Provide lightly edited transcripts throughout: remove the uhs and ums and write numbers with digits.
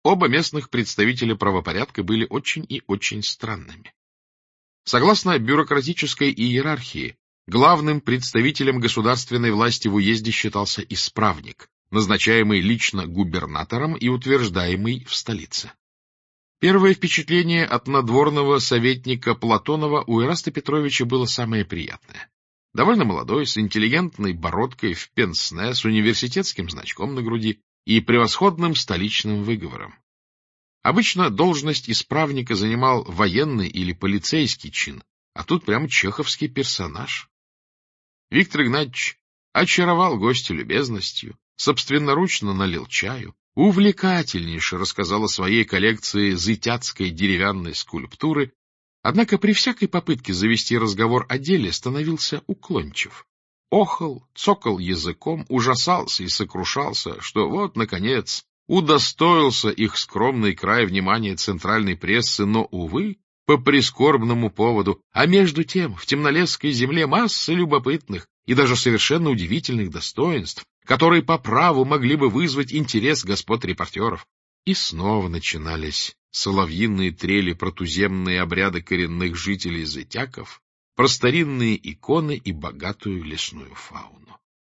оба местных представителя правопорядка были очень и очень странными. Согласно бюрократической иерархии, главным представителем государственной власти в уезде считался исправник, назначаемый лично губернатором и утверждаемый в столице. Первое впечатление от надворного советника Платонова у Эраста Петровича было самое приятное. Довольно молодой, с интеллигентной бородкой в пенсне, с университетским значком на груди и превосходным столичным выговором. Обычно должность исправника занимал военный или полицейский чин, а тут прямо чеховский персонаж. Виктор Игнатьевич очаровал гостя любезностью, собственноручно налил чаю, увлекательнейше рассказал о своей коллекции зытяцкой деревянной скульптуры, однако при всякой попытке завести разговор о деле становился уклончив. Охал, цокал языком, ужасался и сокрушался, что вот, наконец, удостоился их скромный край внимания центральной прессы, но, увы, по прискорбному поводу, а между тем в Темнолесской земле масса любопытных и даже совершенно удивительных достоинств, которые по праву могли бы вызвать интерес господ репортеров. И снова начинались соловьиные трели про туземные обряды коренных жителей зытяков, про старинные иконы и богатую лесную фауну.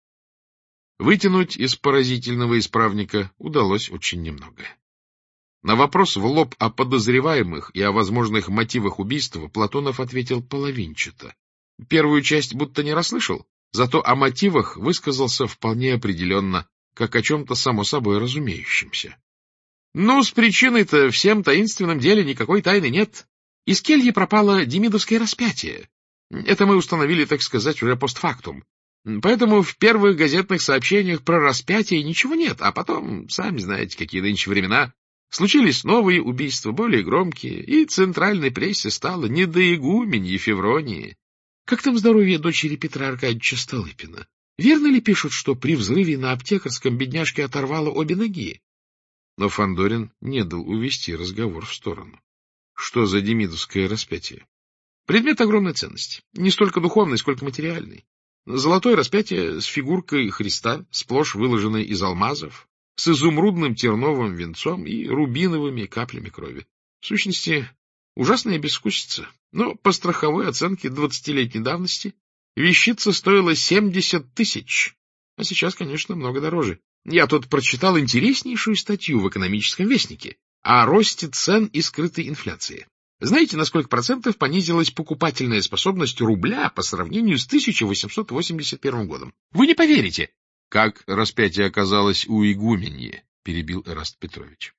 Вытянуть из поразительного исправника удалось очень немного. На вопрос в лоб о подозреваемых и о возможных мотивах убийства Платонов ответил половинчато. Первую часть будто не расслышал, зато о мотивах высказался вполне определенно, как о чем-то само собой разумеющемся. Ну, с причиной-то в всем таинственном деле никакой тайны нет. Из кельи пропало демидовское распятие. Это мы установили, так сказать, уже постфактум. Поэтому в первых газетных сообщениях про распятие ничего нет, а потом, сами знаете, какие нынче времена, случились новые убийства, более громкие, и центральной прессе стало не до игуменьи Февронии. Как там здоровье дочери Петра Аркадьевича Столыпина? Верно ли пишут, что при взрыве на Аптекарском бедняжке оторвало обе ноги? Но Фандорин не дал увести разговор в сторону. Что за демидовское распятие? Предмет огромной ценности, не столько духовный, сколько материальный. Золотое распятие с фигуркой Христа, сплошь выложенной из алмазов, с изумрудным терновым венцом и рубиновыми каплями крови. В сущности, ужасная безвкусица, но по страховой оценке 20-летней давности вещица стоила 70 тысяч, а сейчас, конечно, много дороже. Я тут прочитал интереснейшую статью в «Экономическом вестнике» о росте цен и скрытой инфляции. Знаете, на сколько процентов понизилась покупательная способность рубля по сравнению с 1881 годом? Вы не поверите! — Как распятие оказалось у игуменьи, — перебил Эраст Петрович.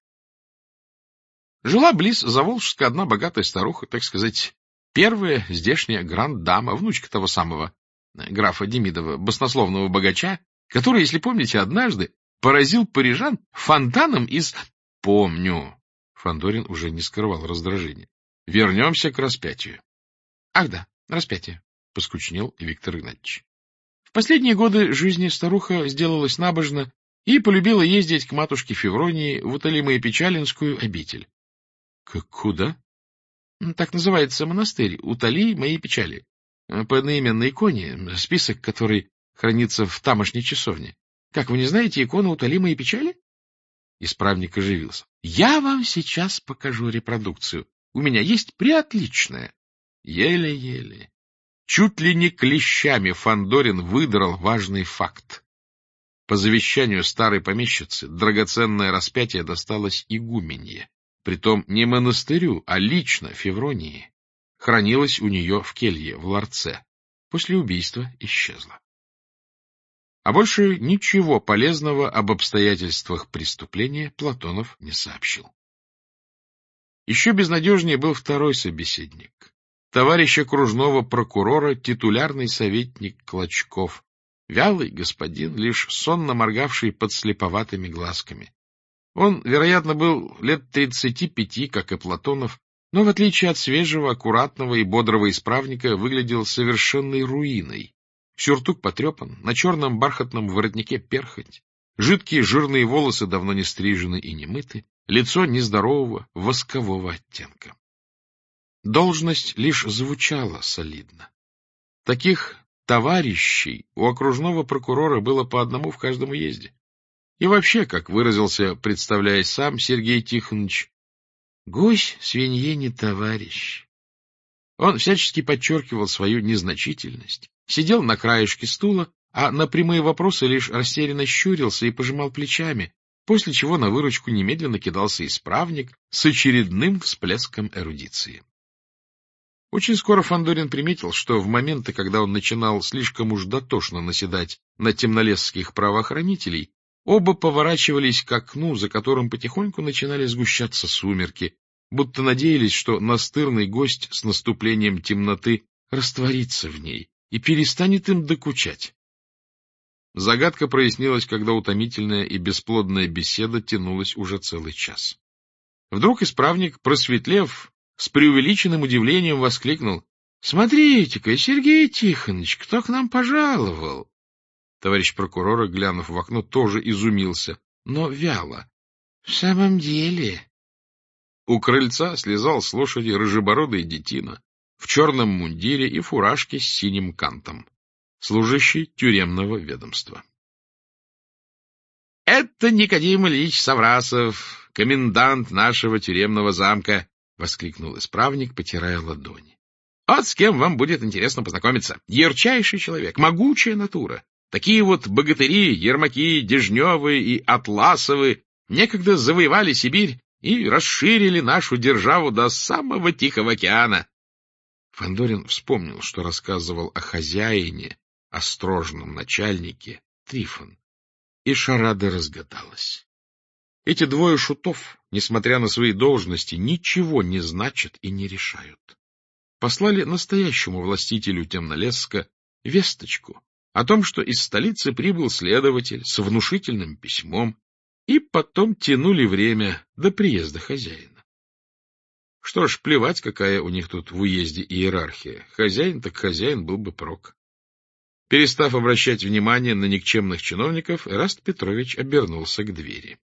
Жила близ Заволжска одна богатая старуха, так сказать, первая здешняя гранд-дама, внучка того самого графа Демидова, баснословного богача, который, если помните, однажды поразил парижан фонтаном из... — Помню. Фандорин уже не скрывал раздражения. — Вернемся к распятию. — Ах да, распятие, — поскучнел Виктор Игнатьевич. В последние годы жизни старуха сделалась набожна и полюбила ездить к матушке Февронии в Утали-Моепечалинскую обитель. — Куда? — Так называется монастырь Утали моей печали. По одноименной иконе, список которой хранится в тамошней часовне. Как, вы не знаете икону Утали моей печали? Исправник оживился. — Я вам сейчас покажу репродукцию. У меня есть преотличная. Еле-еле. Чуть ли не клещами Фандорин выдрал важный факт. По завещанию старой помещицы драгоценное распятие досталось игуменье, притом не монастырю, а лично Февронии. Хранилось у нее в келье, в ларце. После убийства исчезло. А больше ничего полезного об обстоятельствах преступления Платонов не сообщил. Еще безнадежнее был второй собеседник. Товарищ окружного прокурора, титулярный советник Клочков. Вялый господин, лишь сонно моргавший под слеповатыми глазками. Он, вероятно, был лет 35, как и Платонов, но, в отличие от свежего, аккуратного и бодрого исправника, выглядел совершенной руиной. Сюртук потрепан, на черном бархатном воротнике перхоть, жидкие жирные волосы давно не стрижены и не мыты, лицо нездорового, воскового оттенка. Должность лишь звучала солидно. Таких товарищей у окружного прокурора было по одному в каждом уезде. И вообще, как выразился, представляясь сам, Сергей Тихонович, гусь свинье не товарищ. Он всячески подчеркивал свою незначительность, сидел на краешке стула, а на прямые вопросы лишь растерянно щурился и пожимал плечами, после чего на выручку немедленно кидался исправник с очередным всплеском эрудиции. Очень скоро Фандорин приметил, что в моменты, когда он начинал слишком уж дотошно наседать на темнолесских правоохранителей, оба поворачивались к окну, за которым потихоньку начинали сгущаться сумерки, будто надеялись, что настырный гость с наступлением темноты растворится в ней и перестанет им докучать. Загадка прояснилась, когда утомительная и бесплодная беседа тянулась уже целый час. Вдруг исправник, просветлев, с преувеличенным удивлением воскликнул: — Смотрите-ка, Сергей Тихонович, кто к нам пожаловал? Товарищ прокурора, глянув в окно, тоже изумился, но вяло. — В самом деле... У крыльца слезал с лошади рыжебородый детина в черном мундире и фуражке с синим кантом, служащий тюремного ведомства. — Это Никодим Ильич Саврасов, комендант нашего тюремного замка, — воскликнул исправник, потирая ладони. — Вот с кем вам будет интересно познакомиться. Ярчайший человек, могучая натура. Такие вот богатыри, Ермаки, Дежневы и Атласовы некогда завоевали Сибирь и расширили нашу державу до самого Тихого океана. Фандорин вспомнил, что рассказывал о хозяине, острожном начальнике, Трифон, и шарада разгадалась. Эти двое шутов, несмотря на свои должности, ничего не значат и не решают. Послали настоящему властителю Темнолесска весточку о том, что из столицы прибыл следователь с внушительным письмом, и потом тянули время до приезда хозяина. Что ж, плевать, какая у них тут в уезде иерархия. Хозяин так хозяин, был бы прок. Перестав обращать внимание на никчемных чиновников, Эраст Петрович обернулся к двери.